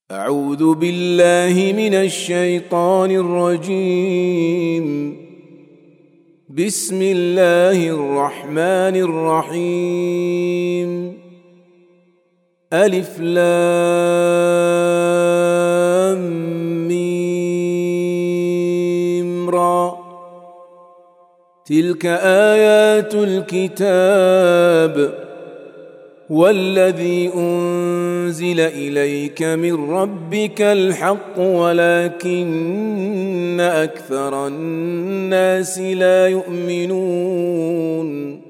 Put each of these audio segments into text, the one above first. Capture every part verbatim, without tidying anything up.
أعوذ بالله من الشيطان الرجيم. بسم الله الرحمن الرحيم. ألف لام ميم را. تلك آيات الكتاب والذي أنزل إليك من ربك الحق ولكن أكثر الناس لا يؤمنون.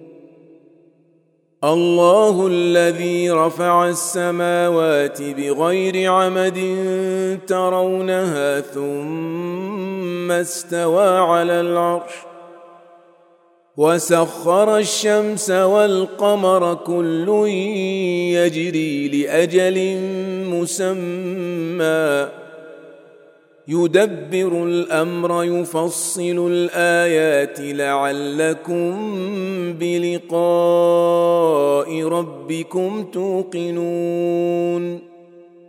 الله الذي رفع السماوات بغير عمد ترونها ثم استوى على العرش وسخر الشمس والقمر كل يجري لأجل مسمى يدبر الأمر يفصل الآيات لعلكم بلقاء ربكم توقنون.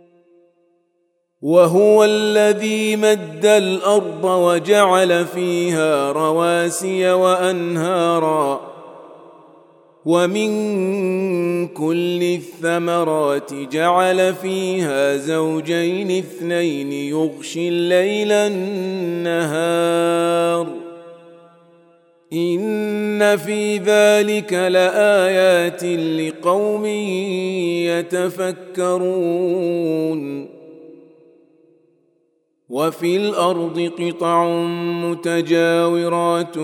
وهو الذي مد الأرض وجعل فيها رواسي وأنهارا ومن كل الثمرات جعل فيها زوجين اثنين يغشي الليل النهار إن في ذلك لآيات لقوم يتفكرون. وفي الأرض قطع متجاورات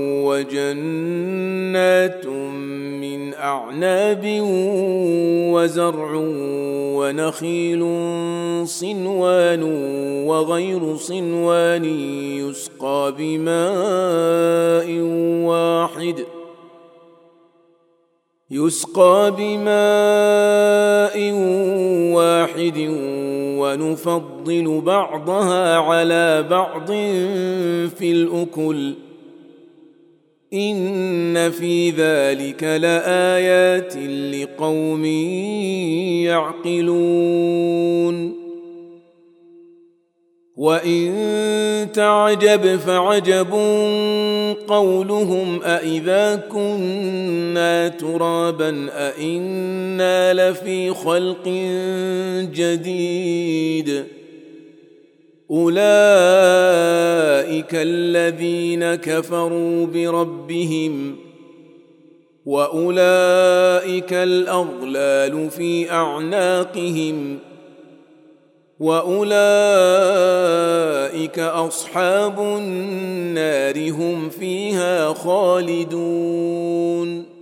وجنات من أعناب وزرع ونخيل صنوان وغير صنوان يسقى بماء واحد يسقى بماء واحد ونفضل بعضها على بعض في الأكل إن في ذلك لآيات لقوم يعقلون. وإن تعجب فعجب قولهم أإذا كنا ترابا أإنا لفي خلق جديد أولئك الذين كفروا بربهم وأولئك الأغلال في أعناقهم وأولئك أصحاب النار هم فيها خالدون.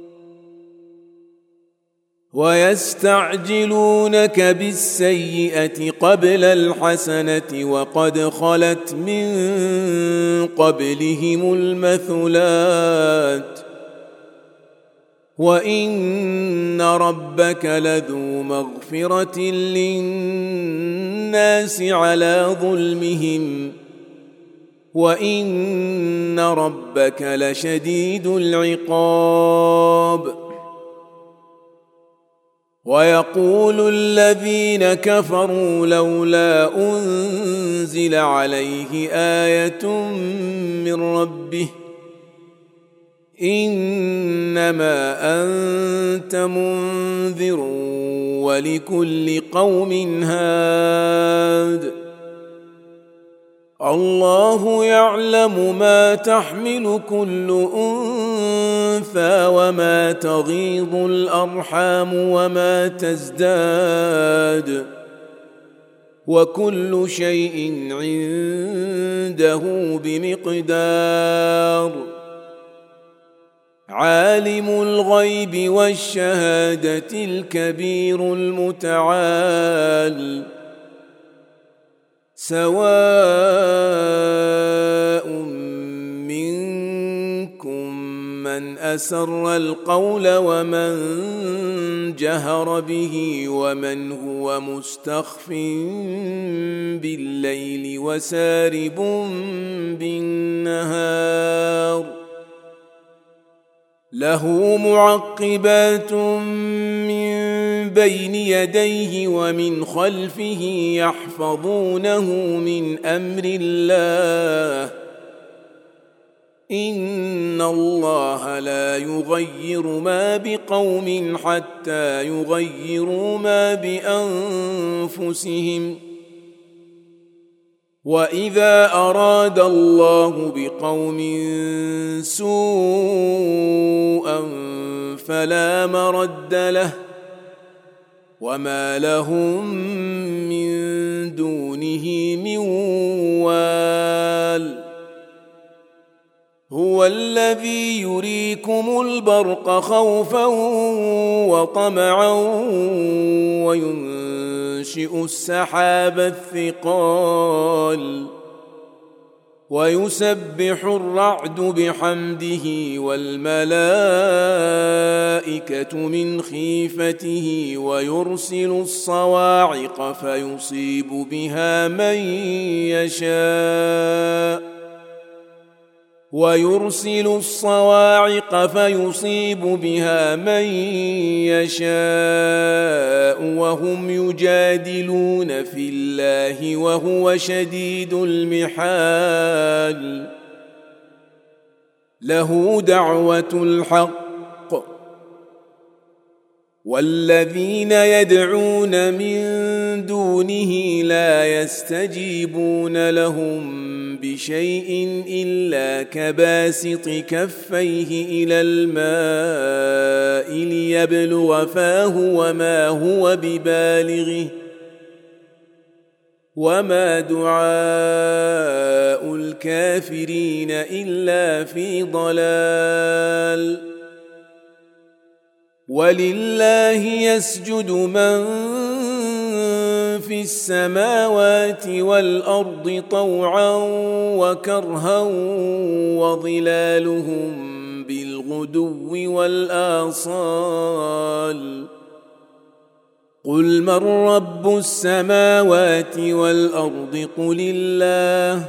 ويستعجلونك بالسيئة قبل الحسنة وقد خلت من قبلهم المثلات وإن ربك لذو مغفرة للناس على ظلمهم وإن ربك لشديد العقاب. ويقول الذين كفروا لولا أنزل عليه آية من ربه إنما أنت منذر ولكل قوم هاد الله يعلم ما تحمل كل أنثى وما تغيض الأرحام وما تزداد وكل شيء عنده بمقدار. عالم الغيب والشهادة الكبير المتعال سواء منكم من أسر القول ومن جهر به ومن هو مستخف بالليل وسارب بالنهار له معقبات من بين يديه ومن خلفه يحفظونه من أمر الله إن الله لا يغير ما بقوم حتى يغيروا ما بأنفسهم وإذا أراد الله بقوم سوءا فلا مرد له وما لهم من دونه من وال هو الذي يريكم البرق خوفا وطمعا وينشئ السحاب الثقال ويسبح الرعد بحمده والملائكة من خيفته ويرسل الصواعق فيصيب بها من يشاء ويرسل الصواعق فيصيب بها من يشاء وهم يجادلون في الله وهو شديد المحال له دعوة الحق والذين يدعون من دونه لا يستجيبون لهم بشيء إلا كباسط كفيه إلى الماء ليبلغ فاه وما هو ببالغه وما دعاء الكافرين إلا في ضلال ولله يسجد من في السماوات والأرض طوعا وكرها وظلالهم بالغدو والآصال قل من رب السماوات والأرض قل الله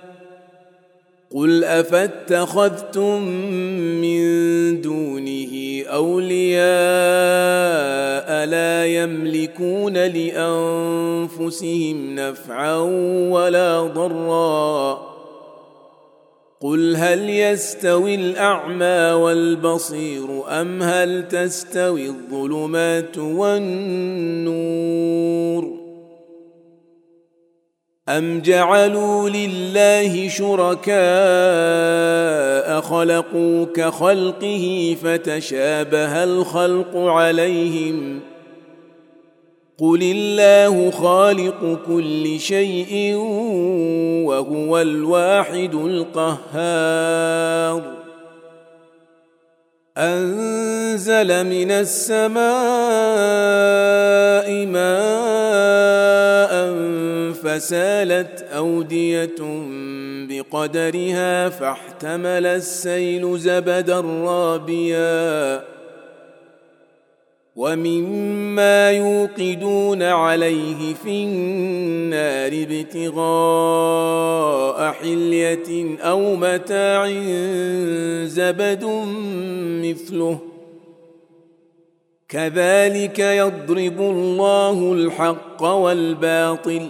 قل أفاتخذتم من دونه أولياء لا يملكون لأنفسهم نفعا ولا ضرا قل هل يستوي الأعمى والبصير أم هل تستوي الظلمات والنور أم جعلوا لله شركاء خلقوا كخلقه فتشابه الخلق عليهم قل الله خالق كل شيء وهو الواحد القهار أنزل من السماء ماء فسالت أودية بقدرها فاحتمل السيل زبدا رابيا ومما يوقدون عليه في النار ابتغاء حلية أو متاع زبد مثله كذلك يضرب الله الحق والباطل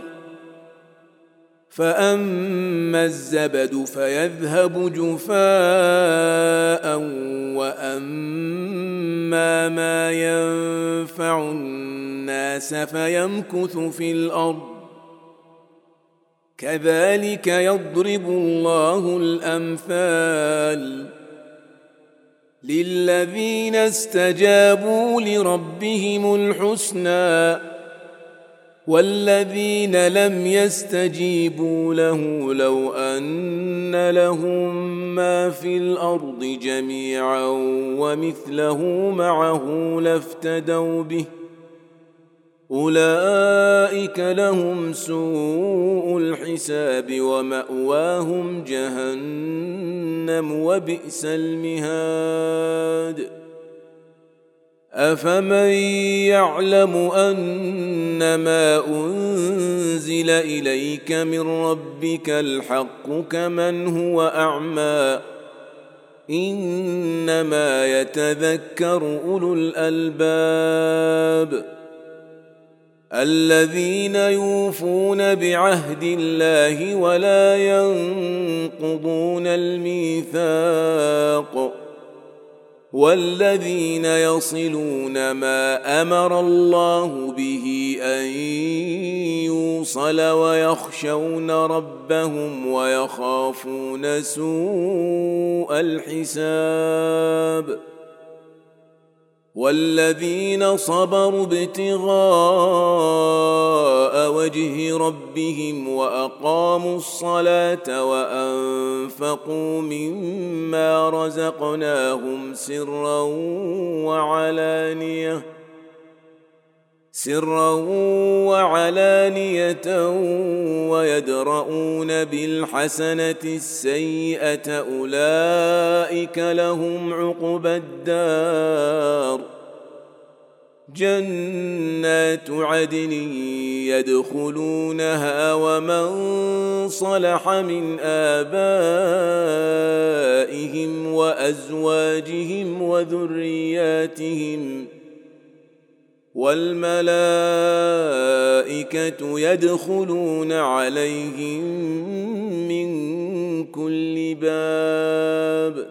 فأما الزبد فيذهب جفاء وأما ما ينفع الناس فيمكث في الأرض كذلك يضرب الله الأمثال للذين استجابوا لربهم الحسنى والذين لم يستجيبوا له لو أن لهم ما في الأرض جميعا ومثله معه لافتدوا به أولئك لهم سوء الحساب ومأواهم جهنم وبئس المهاد أفمن يعلم أنما أنزل إليك من ربك الحق كمن هو أعمى إنما يتذكر أولو الألباب الذين يوفون بعهد الله ولا ينقضون الميثاق والذين يصلون ما أمر الله به أن يوصل ويخشون ربهم ويخافون سوء الحساب والذين صبروا ابتغاء وجه ربهم وأقاموا الصلاة وأنفقوا مما رزقناهم سرا وعلانية سرا وعلانية ويدرؤون بالحسنة السيئة أولئك لهم عقبى الدار جنات عدن يدخلونها ومن صلح من آبائهم وأزواجهم وذرياتهم والملائكة يدخلون عليهم من كل باب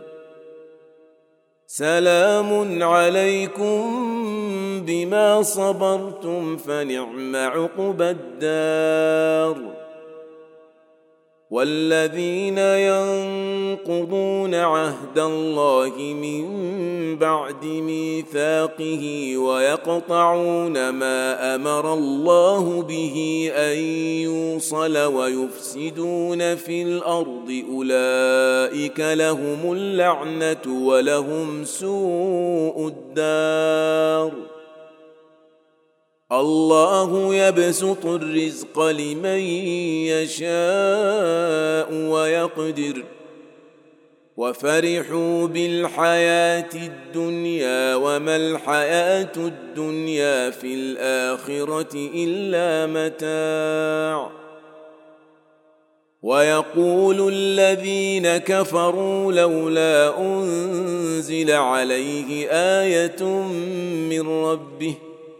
سلام عليكم بما صبرتم فنعم عقبى الدار والذين ينقضون عهد الله من بعد ميثاقه ويقطعون ما أمر الله به أن يوصل ويفسدون في الأرض أولئك لهم اللعنة ولهم سوء الدار الله يبسط الرزق لمن يشاء ويقدر وفرحوا بالحياة الدنيا وما الحياة الدنيا في الآخرة إلا متاع ويقول الذين كفروا لولا أنزل عليه آية من ربه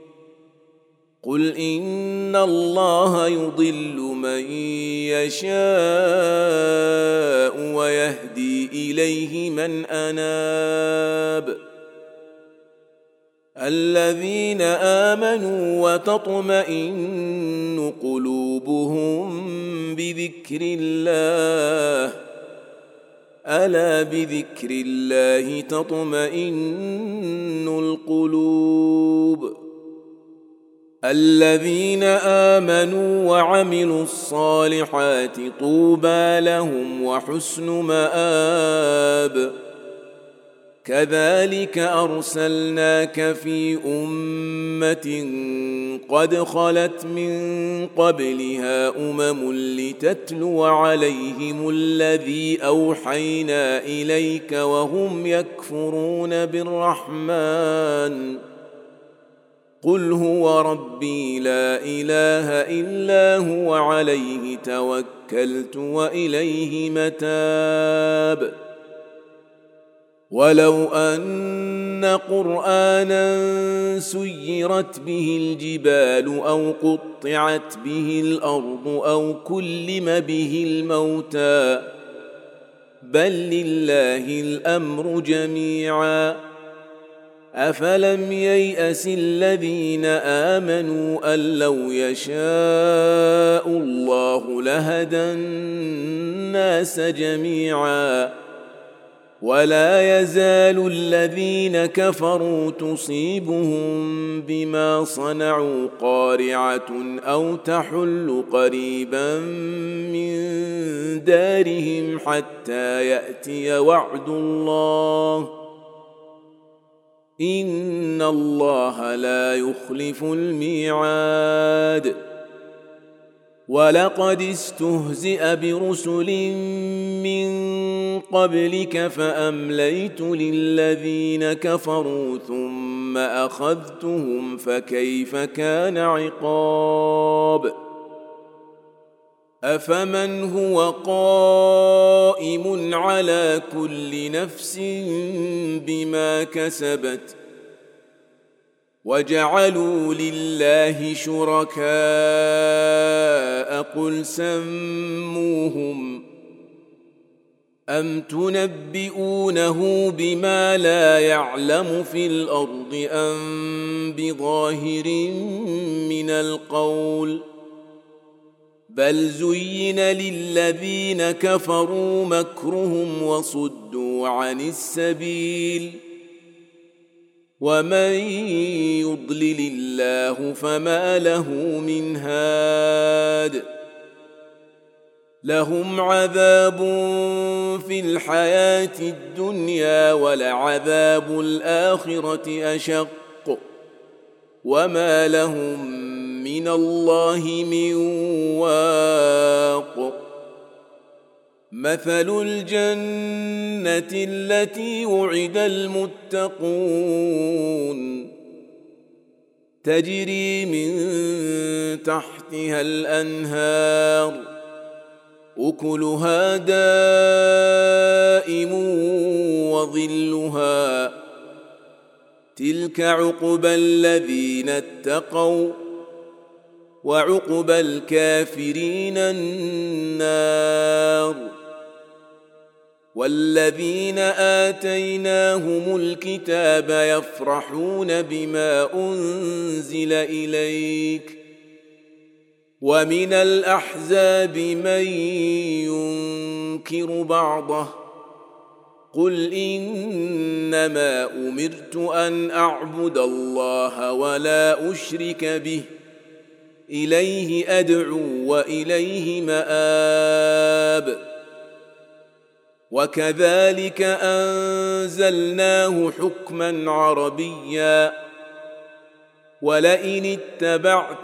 قل إن الله يضل من يشاء ويهدي إليه من أناب الذين آمنوا وتطمئن قلوبهم بذكر الله ألا بذكر الله تطمئن القلوب الذين آمنوا وعملوا الصالحات طوبى لهم وحسن مآب كذلك أرسلناك في أمة قد خلت من قبلها أمم لتتلو عليهم الذي أوحينا إليك وهم يكفرون بالرحمن قل هو ربي لا إله إلا هو عليه توكلت وإليه متاب ولو أن قرآنا سيرت به الجبال أو قطعت به الأرض أو كلم به الموتى بل لله الأمر جميعا أفلم ييأس الذين آمنوا أن لو يشاء الله لهدى الناس جميعا ولا يزال الذين كفروا تصيبهم بما صنعوا قارعة أو تحل قريبا من دارهم حتى يأتي وعد الله إن الله لا يخلف الميعاد ولقد استهزئ برسل من قبلك فأمليت للذين كفروا ثم أخذتهم فكيف كان عقاب أفمن هو قائم على كل نفس بما كسبت وجعلوا لله شركاء قل سموهم أم تنبئونه بما لا يعلم في الأرض أم بظاهر من القول بل زين للذين كفروا مكرهم وصدوا عن السبيل ومن يضلل الله فما له من هاد لهم عذاب في الحياة الدنيا ولعذاب الآخرة أشق وما لهم من الله من واق مثل الجنة التي وعد المتقون تجري من تحتها الأنهار أكلها دائم وظلها تلك عقبى الذين اتقوا وعقبى الكافرين النار والذين آتيناهم الكتاب يفرحون بما أنزل إليك ومن الأحزاب من ينكر بعضه قل إنما أمرت أن أعبد الله ولا أشرك به إليه أدعو وإليه مآب وكذلك أنزلناه حكما عربيا ولئن اتبعت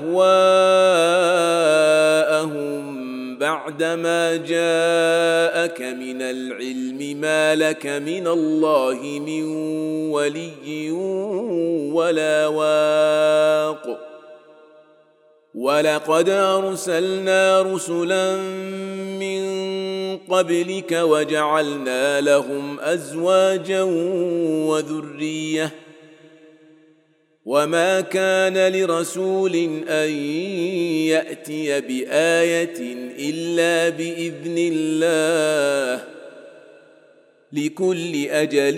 أهواءهم بعدما جاءك من العلم ما لك من الله من ولي ولا واق ولقد أرسلنا رسلا من قبلك وجعلنا لهم أزواجا وذرية وما كان لرسول أن يأتي بآية إلا بإذن الله لكل أجل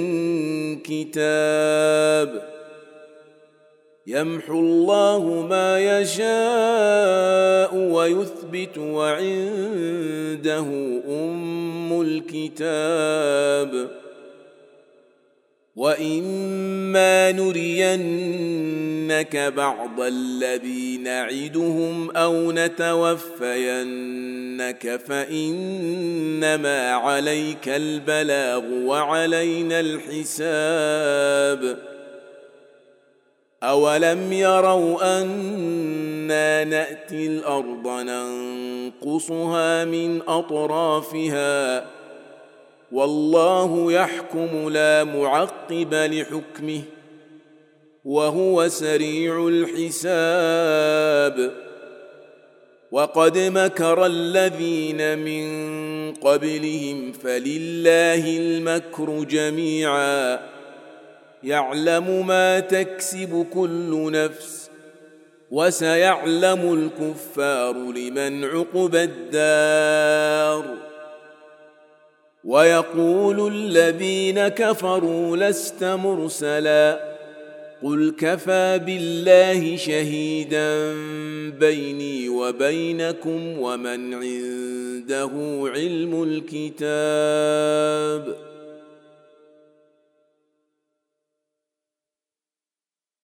كتاب يمحو الله ما يشاء ويثبت وعنده أم الكتاب وإما نرينك بعض الذي نعدهم أو نتوفينك فإنما عليك البلاغ وعلينا الحساب أولم يروا أنا نأتي الأرض ننقصها من أطرافها والله يحكم لا معقب لحكمه وهو سريع الحساب وقد مكر الذين من قبلهم فلله المكر جميعا يعلم ما تكسب كل نفس وسيعلم الكفار لمن عقبى الدار ويقول الذين كفروا لست مرسلا قل كفى بالله شهيدا بيني وبينكم ومن عنده علم الكتاب